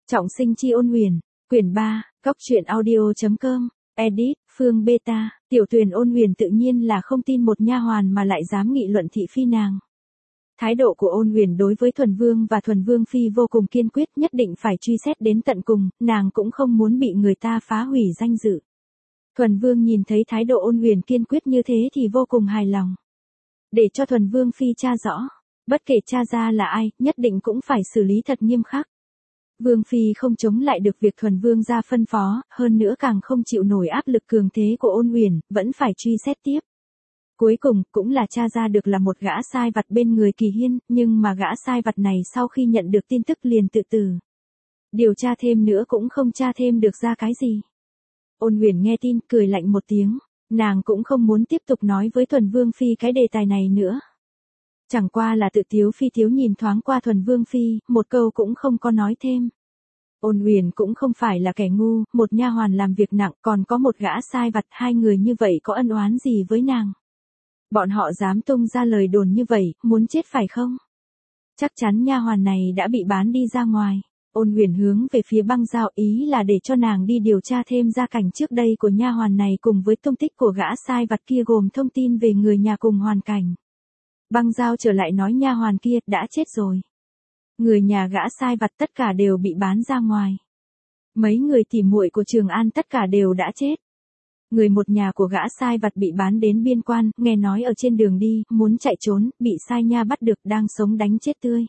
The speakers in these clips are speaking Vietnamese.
Trọng sinh chi ôn huyền, quyển 3, góc truyện audio.com, edit, Phương Beta, Tiểu Tuyền ôn huyền tự nhiên là không tin một nha hoàn mà lại dám nghị luận thị phi nàng. Thái độ của ôn huyền đối với Thuần Vương và Thuần Vương Phi vô cùng kiên quyết, nhất định phải truy xét đến tận cùng, nàng cũng không muốn bị người ta phá hủy danh dự. Thuần Vương nhìn thấy thái độ ôn huyền kiên quyết như thế thì vô cùng hài lòng. Để cho Thuần Vương Phi tra rõ, bất kể tra ra là ai, nhất định cũng phải xử lý thật nghiêm khắc. Vương Phi không chống lại được việc Thuần Vương ra phân phó, hơn nữa càng không chịu nổi áp lực cường thế của ôn huyền, vẫn phải truy xét tiếp. Cuối cùng, cũng là tra ra được là một gã sai vặt bên người Kỳ Hiên, nhưng mà gã sai vặt này sau khi nhận được tin tức liền tự tử. Điều tra thêm nữa cũng không tra thêm được ra cái gì. Ôn huyền nghe tin, cười lạnh một tiếng, nàng cũng không muốn tiếp tục nói với Thuần Vương Phi cái đề tài này nữa. Chẳng qua là tự tiếu phi tiếu nhìn thoáng qua Thuần Vương Phi, một câu cũng không có nói thêm. Ôn huyền cũng không phải là kẻ ngu, một nha hoàn làm việc nặng, còn có một gã sai vặt, hai người như vậy có ân oán gì với nàng. Bọn họ dám tung ra lời đồn như vậy, muốn chết phải không? Chắc chắn nha hoàn này đã bị bán đi ra ngoài. Ôn huyền hướng về phía Băng Giao, ý là để cho nàng đi điều tra thêm gia cảnh trước đây của nha hoàn này cùng với tung tích của gã sai vặt kia, gồm thông tin về người nhà cùng hoàn cảnh. Băng Giao trở lại nói nha hoàn kia đã chết rồi. Người nhà gã sai vặt tất cả đều bị bán ra ngoài. Mấy người tỉ muội của Trường An tất cả đều đã chết. Người một nhà của gã sai vặt bị bán đến biên quan, nghe nói ở trên đường đi, muốn chạy trốn, bị sai nha bắt được, đang sống đánh chết tươi.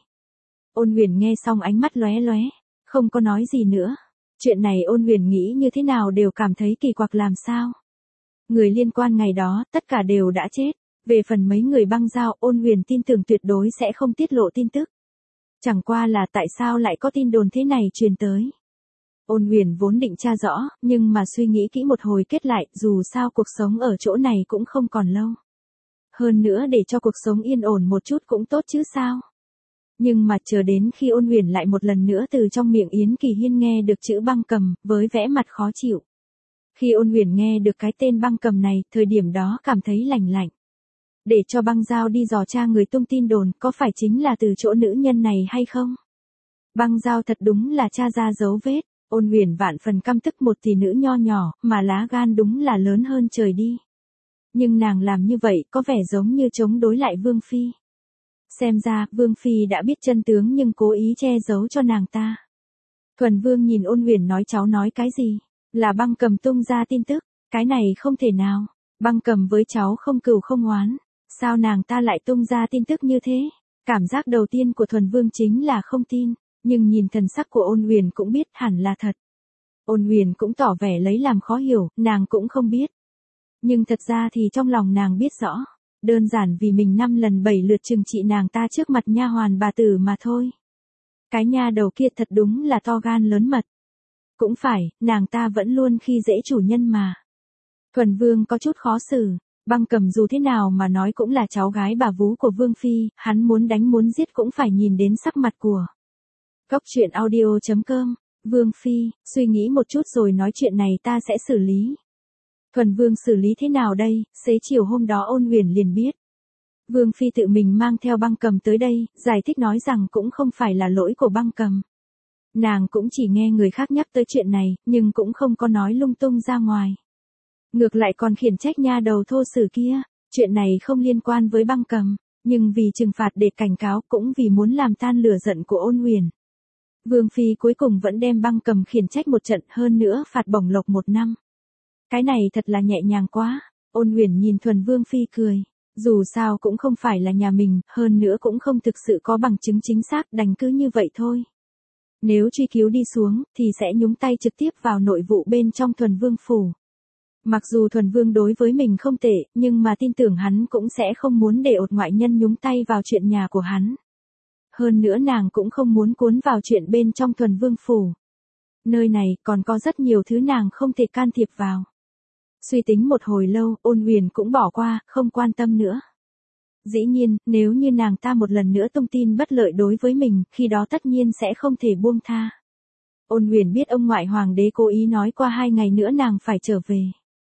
Ôn huyền nghe xong ánh mắt lóe lóe, không có nói gì nữa. Chuyện này ôn huyền nghĩ như thế nào đều cảm thấy kỳ quặc làm sao. Người liên quan ngày đó, tất cả đều đã chết. Về phần mấy người Băng Giao, ôn huyền tin tưởng tuyệt đối sẽ không tiết lộ tin tức. Chẳng qua là tại sao lại có tin đồn thế này truyền tới. Ôn huyền vốn định tra rõ, nhưng mà suy nghĩ kỹ một hồi kết lại, dù sao cuộc sống ở chỗ này cũng không còn lâu. Hơn nữa để cho cuộc sống yên ổn một chút cũng tốt chứ sao. Nhưng mà chờ đến khi ôn huyền lại một lần nữa từ trong miệng Yến Kỳ Hiên nghe được chữ Băng Cầm, với vẻ mặt khó chịu. Khi ôn huyền nghe được cái tên Băng Cầm này, thời điểm đó cảm thấy lạnh lạnh. Để cho Băng Giao đi dò tra người tung tin đồn, có phải chính là từ chỗ nữ nhân này hay không? Băng Giao thật đúng là tra ra dấu vết. Ôn huyền vạn phần căm tức một tỷ nữ nho nhỏ, mà lá gan đúng là lớn hơn trời đi. Nhưng nàng làm như vậy có vẻ giống như chống đối lại Vương Phi. Xem ra, Vương Phi đã biết chân tướng nhưng cố ý che giấu cho nàng ta. Thuần Vương nhìn ôn huyền nói cháu nói cái gì? Là Băng Cầm tung ra tin tức, cái này không thể nào. Băng Cầm với cháu không cừu không oán, sao nàng ta lại tung ra tin tức như thế? Cảm giác đầu tiên của Thuần Vương chính là không tin. Nhưng nhìn thần sắc của ôn huyền cũng biết hẳn là thật. Ôn huyền cũng tỏ vẻ lấy làm khó hiểu, nàng cũng không biết. Nhưng thật ra thì trong lòng nàng biết rõ. Đơn giản vì mình 5 lần 7 lượt trừng trị nàng ta trước mặt nha hoàn bà tử mà thôi. Cái nha đầu kia thật đúng là to gan lớn mật. Cũng phải, nàng ta vẫn luôn khi dễ chủ nhân mà. Thuần Vương có chút khó xử. Băng Cầm dù thế nào mà nói cũng là cháu gái bà vú của Vương Phi, hắn muốn đánh muốn giết cũng phải nhìn đến sắc mặt của. Góc truyện audio.com, Vương Phi, suy nghĩ một chút rồi nói chuyện này ta sẽ xử lý. Thuần Vương xử lý thế nào đây? Xế chiều hôm đó ôn huyền liền biết. Vương Phi tự mình mang theo Băng Cầm tới đây, giải thích nói rằng cũng không phải là lỗi của Băng Cầm. Nàng cũng chỉ nghe người khác nhắc tới chuyện này, nhưng cũng không có nói lung tung ra ngoài. Ngược lại còn khiển trách nha đầu thô sử kia, chuyện này không liên quan với Băng Cầm, nhưng vì trừng phạt để cảnh cáo cũng vì muốn làm tan lửa giận của ôn huyền. Vương Phi cuối cùng vẫn đem Băng Cầm khiển trách một trận, hơn nữa phạt bổng lộc 1 năm. Cái này thật là nhẹ nhàng quá. Ôn huyền nhìn Thuần Vương Phi cười. Dù sao cũng không phải là nhà mình, hơn nữa cũng không thực sự có bằng chứng chính xác, đành cứ như vậy thôi. Nếu truy cứu đi xuống, thì sẽ nhúng tay trực tiếp vào nội vụ bên trong Thuần Vương phủ. Mặc dù Thuần Vương đối với mình không tệ, nhưng mà tin tưởng hắn cũng sẽ không muốn để ột ngoại nhân nhúng tay vào chuyện nhà của hắn. Hơn nữa nàng cũng không muốn cuốn vào chuyện bên trong Thuần Vương phủ. Nơi này còn có rất nhiều thứ nàng không thể can thiệp vào. Suy tính một hồi lâu, ôn huyền cũng bỏ qua, không quan tâm nữa. Dĩ nhiên, nếu như nàng ta một lần nữa tung tin bất lợi đối với mình, khi đó tất nhiên sẽ không thể buông tha. Ôn huyền biết ông ngoại hoàng đế cố ý nói qua 2 ngày nữa nàng phải trở về.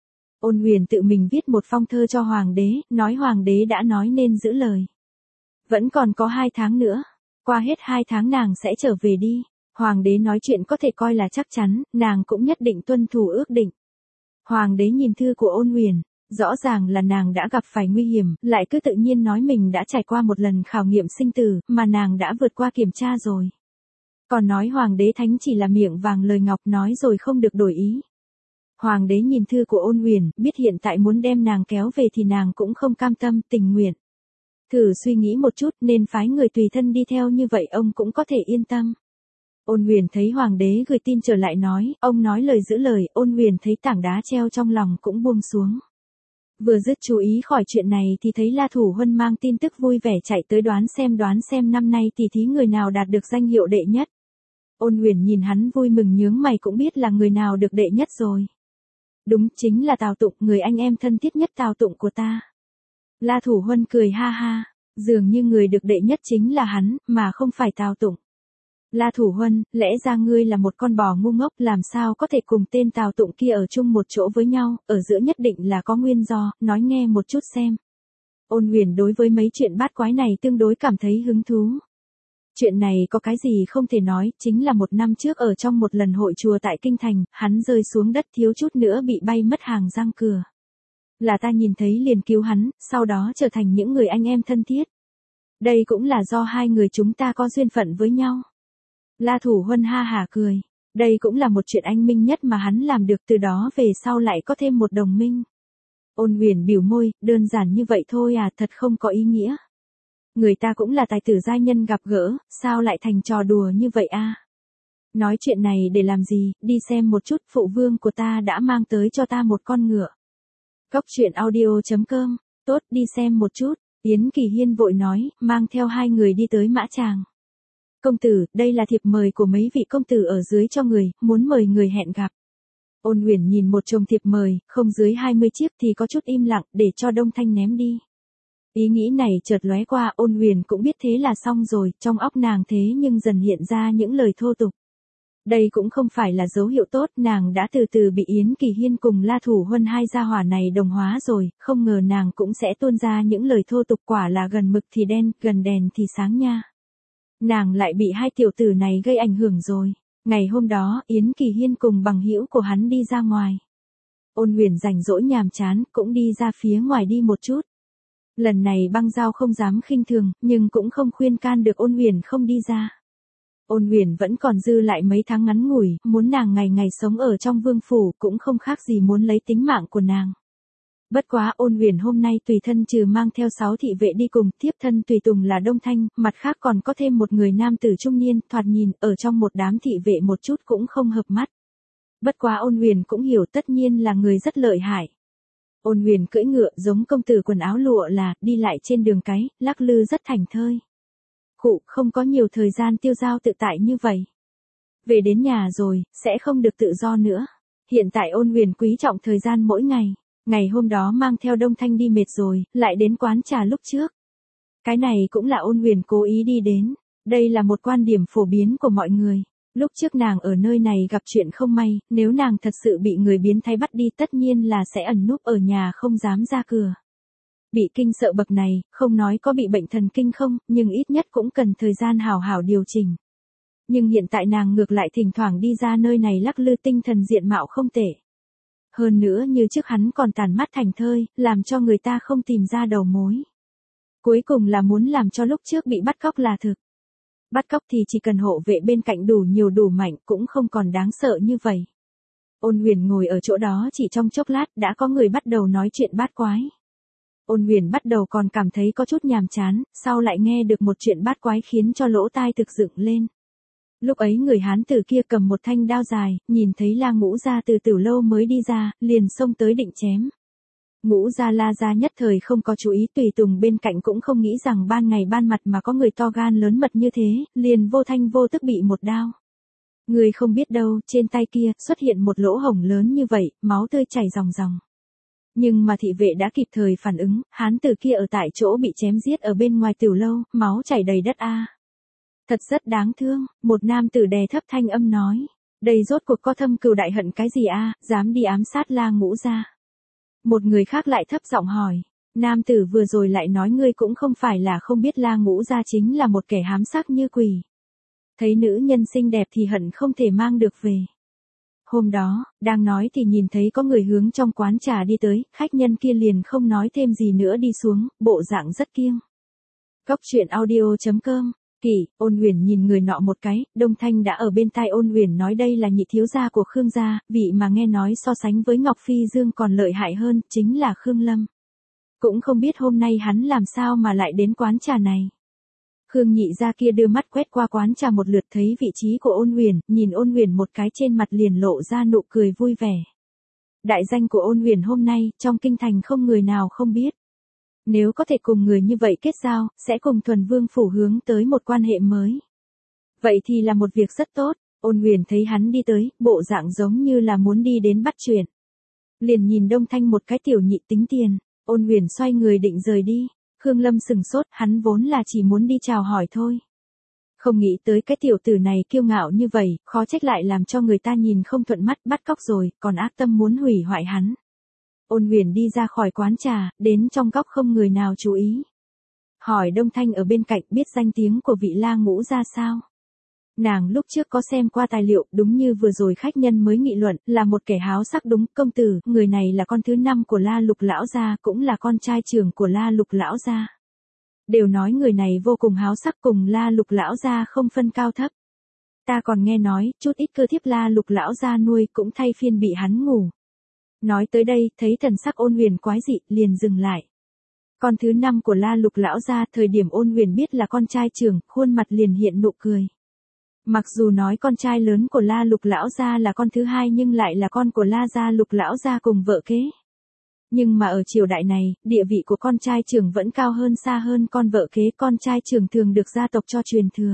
Ôn huyền tự mình viết một phong thơ cho hoàng đế, nói hoàng đế đã nói nên giữ lời. Vẫn còn có 2 tháng nữa. Qua hết 2 tháng nàng sẽ trở về đi. Hoàng đế nói chuyện có thể coi là chắc chắn, nàng cũng nhất định tuân thủ ước định. Hoàng đế nhìn thư của Ôn Huyền, rõ ràng là nàng đã gặp phải nguy hiểm, lại cứ tự nhiên nói mình đã trải qua một lần khảo nghiệm sinh tử, mà nàng đã vượt qua kiểm tra rồi. Còn nói Hoàng đế thánh chỉ là miệng vàng lời ngọc, nói rồi không được đổi ý. Hoàng đế nhìn thư của Ôn Huyền, biết hiện tại muốn đem nàng kéo về thì nàng cũng không cam tâm, tình nguyện. Thử suy nghĩ một chút, nên phái người tùy thân đi theo, như vậy ông cũng có thể yên tâm. Ôn Huyền thấy Hoàng đế gửi tin trở lại nói, ông nói lời giữ lời, Ôn Huyền thấy tảng đá treo trong lòng cũng buông xuống. Vừa dứt chú ý khỏi chuyện này thì thấy La Thủ Huân mang tin tức vui vẻ chạy tới đoán xem năm nay tỷ thí người nào đạt được danh hiệu đệ nhất. Ôn Huyền nhìn hắn vui mừng nhướng mày, cũng biết là người nào được đệ nhất rồi. Đúng, chính là Tào Tụng, người anh em thân thiết nhất Tào Tụng của ta. La Thủ Huân cười ha ha, dường như người được đệ nhất chính là hắn, mà không phải Tào Tụng. La Thủ Huân, lẽ ra ngươi là một con bò ngu ngốc, làm sao có thể cùng tên Tào Tụng kia ở chung một chỗ với nhau, ở giữa nhất định là có nguyên do, nói nghe một chút xem. Ôn Huyền đối với mấy chuyện bát quái này tương đối cảm thấy hứng thú. Chuyện này có cái gì không thể nói, chính là một năm trước ở trong một lần hội chùa tại Kinh Thành, hắn rơi xuống đất thiếu chút nữa bị bay mất hàng răng cửa. Là ta nhìn thấy liền cứu hắn, sau đó trở thành những người anh em thân thiết. Đây cũng là do hai người chúng ta có duyên phận với nhau. La Thủ Huân ha hả cười. Đây cũng là một chuyện anh minh nhất mà hắn làm được, từ đó về sau lại có thêm một đồng minh. Ôn Huyền bĩu môi, đơn giản như vậy thôi à, thật không có ý nghĩa. Người ta cũng là tài tử giai nhân gặp gỡ, sao lại thành trò đùa như vậy a? Nói chuyện này để làm gì, đi xem một chút, phụ vương của ta đã mang tới cho ta một con ngựa. Cốc truyện audio.com, tốt, đi xem một chút. Yến Kỳ Hiên vội nói, mang theo hai người đi tới Mã Tràng. Công tử, đây là thiệp mời của mấy vị công tử ở dưới cho người, muốn mời người hẹn gặp. Ôn Huyền nhìn một chồng thiệp mời, không dưới 20 chiếc thì có chút im lặng, để cho Đông Thanh ném đi. Ý nghĩ này chợt lóe qua, Ôn Huyền cũng biết thế là xong rồi, trong óc nàng thế nhưng dần hiện ra những lời thô tục. Đây cũng không phải là dấu hiệu tốt, nàng đã từ từ bị Yến Kỳ Hiên cùng La Thủ Huân hai gia hỏa này đồng hóa rồi, không ngờ nàng cũng sẽ tuôn ra những lời thô tục, quả là gần mực thì đen, gần đèn thì sáng nha. Nàng lại bị hai tiểu tử này gây ảnh hưởng rồi. Ngày hôm đó, Yến Kỳ Hiên cùng bằng hữu của hắn đi ra ngoài. Ôn Huyền rảnh rỗi nhàm chán, cũng đi ra phía ngoài đi một chút. Lần này Băng Giao không dám khinh thường, nhưng cũng không khuyên can được Ôn Huyền không đi ra. Ôn Huyền vẫn còn dư lại mấy tháng ngắn ngủi, muốn nàng ngày ngày sống ở trong vương phủ cũng không khác gì muốn lấy tính mạng của nàng. Bất quá Ôn Huyền hôm nay tùy thân trừ mang theo 6 thị vệ đi cùng, tiếp thân tùy tùng là Đông Thanh, mặt khác còn có thêm một người nam tử trung niên, thoạt nhìn, ở trong một đám thị vệ một chút cũng không hợp mắt. Bất quá Ôn Huyền cũng hiểu tất nhiên là người rất lợi hại. Ôn Huyền cưỡi ngựa giống công tử quần áo lụa là, đi lại trên đường cái, lắc lư rất thành thơi. Khụ, không có nhiều thời gian tiêu dao tự tại như vậy. Về đến nhà rồi, sẽ không được tự do nữa. Hiện tại Ôn Huyền quý trọng thời gian mỗi ngày. Ngày hôm đó mang theo Đông Thanh đi mệt rồi, lại đến quán trà lúc trước. Cái này cũng là Ôn Huyền cố ý đi đến. Đây là một quan điểm phổ biến của mọi người. Lúc trước nàng ở nơi này gặp chuyện không may, nếu nàng thật sự bị người biến thái bắt đi tất nhiên là sẽ ẩn núp ở nhà không dám ra cửa. Bị kinh sợ bậc này, không nói có bị bệnh thần kinh không, nhưng ít nhất cũng cần thời gian hào hảo điều chỉnh. Nhưng hiện tại nàng ngược lại thỉnh thoảng đi ra nơi này lắc lư, tinh thần diện mạo không tệ. Hơn nữa như trước hắn còn tàn mắt thành thơi, làm cho người ta không tìm ra đầu mối. Cuối cùng là muốn làm cho lúc trước bị bắt cóc là thực. Bắt cóc thì chỉ cần hộ vệ bên cạnh đủ nhiều đủ mạnh cũng không còn đáng sợ như vậy. Ôn Huyền ngồi ở chỗ đó chỉ trong chốc lát đã có người bắt đầu nói chuyện bát quái. Ôn Huyền bắt đầu còn cảm thấy có chút nhàm chán, sau lại nghe được một chuyện bát quái khiến cho lỗ tai thực dựng lên. Lúc ấy người Hán tử kia cầm một thanh đao dài, nhìn thấy La Ngũ Gia từ Tử Lâu mới đi ra, liền xông tới định chém. Ngũ Gia La Gia nhất thời không có chú ý, tùy tùng bên cạnh cũng không nghĩ rằng ban ngày ban mặt mà có người to gan lớn mật như thế, liền vô thanh vô tức bị một đao. Người không biết đâu, trên tay kia xuất hiện một lỗ hổng lớn như vậy, máu tươi chảy ròng ròng. Nhưng mà thị vệ đã kịp thời phản ứng, Hán tử kia ở tại chỗ bị chém giết ở bên ngoài Tử Lâu, máu chảy đầy đất a. Thật rất đáng thương, một nam tử đè thấp thanh âm nói. Đây rốt cuộc có thâm cừu đại hận cái gì a, dám đi ám sát La Ngũ Gia. Một người khác lại thấp giọng hỏi. Nam tử vừa rồi lại nói ngươi cũng không phải là không biết La Ngũ Gia chính là một kẻ hám sắc như quỷ. Thấy nữ nhân xinh đẹp thì hận không thể mang được về. Hôm đó, đang nói thì nhìn thấy có người hướng trong quán trà đi tới, khách nhân kia liền không nói thêm gì nữa đi xuống, bộ dạng rất kiêng. Cóc truyện audio.com. Kỷ, Ôn Huyền nhìn người nọ một cái, Đông Thanh đã ở bên tai Ôn Huyền nói đây là nhị thiếu gia của Khương gia, vị mà nghe nói so sánh với Ngọc Phi Dương còn lợi hại hơn, chính là Khương Lâm. Cũng không biết hôm nay hắn làm sao mà lại đến quán trà này. Khương nhị gia kia đưa mắt quét qua quán trà một lượt thấy vị trí của Ôn Huyền, nhìn Ôn Huyền một cái trên mặt liền lộ ra nụ cười vui vẻ. Đại danh của Ôn Huyền hôm nay, trong kinh thành không người nào không biết. Nếu có thể cùng người như vậy kết giao, sẽ cùng Thuần Vương phủ hướng tới một quan hệ mới. Vậy thì là một việc rất tốt, Ôn Huyền thấy hắn đi tới, bộ dạng giống như là muốn đi đến bắt chuyện. Liền nhìn Đông Thanh một cái tiểu nhị tính tiền, Ôn Huyền xoay người định rời đi. Khương Lâm sừng sốt, hắn vốn là chỉ muốn đi chào hỏi thôi. Không nghĩ tới cái tiểu tử này kiêu ngạo như vậy, khó trách lại làm cho người ta nhìn không thuận mắt, bắt cóc rồi, còn ác tâm muốn hủy hoại hắn. Ôn Huyền đi ra khỏi quán trà, đến trong góc không người nào chú ý. Hỏi Đông Thanh ở bên cạnh biết danh tiếng của vị La Ngũ ra sao. Nàng lúc trước có xem qua tài liệu, đúng như vừa rồi khách nhân mới nghị luận, là một kẻ háo sắc đúng, công tử, người này là con thứ 5 của La Lục lão gia, cũng là con trai trưởng của La Lục lão gia. Đều nói người này vô cùng háo sắc, cùng La Lục lão gia không phân cao thấp. Ta còn nghe nói, chút ít cơ thiếp La Lục lão gia nuôi cũng thay phiên bị hắn ngủ. Nói tới đây, thấy thần sắc Ôn Huyền quái dị, liền dừng lại. Con thứ 5 của La Lục lão gia, thời điểm Ôn Huyền biết là con trai trưởng, khuôn mặt liền hiện nụ cười. Mặc dù nói con trai lớn của La Lục lão gia là con thứ 2 nhưng lại là con của La gia Lục lão gia cùng vợ kế. Nhưng mà ở triều đại này, địa vị của con trai trưởng vẫn cao hơn xa hơn con vợ kế, con trai trưởng thường được gia tộc cho truyền thừa.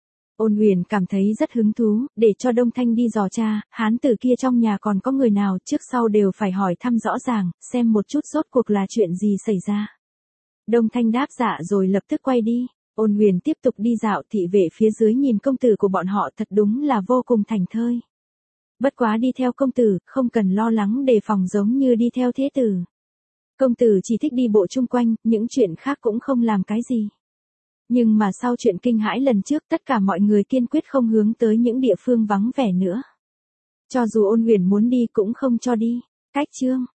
Ôn Huyền cảm thấy rất hứng thú, để cho Đông Thanh đi dò tra, hán tử kia trong nhà còn có người nào, trước sau đều phải hỏi thăm rõ ràng, xem một chút rốt cuộc là chuyện gì xảy ra. Đông Thanh đáp dạ rồi lập tức quay đi. Ôn Huyền tiếp tục đi dạo, thị vệ phía dưới nhìn công tử của bọn họ thật đúng là vô cùng thành thơi. Bất quá đi theo công tử, không cần lo lắng đề phòng giống như đi theo thế tử. Công tử chỉ thích đi bộ chung quanh, những chuyện khác cũng không làm cái gì. Nhưng mà sau chuyện kinh hãi lần trước, tất cả mọi người kiên quyết không hướng tới những địa phương vắng vẻ nữa. Cho dù Ôn Huyền muốn đi cũng không cho đi. Cách chương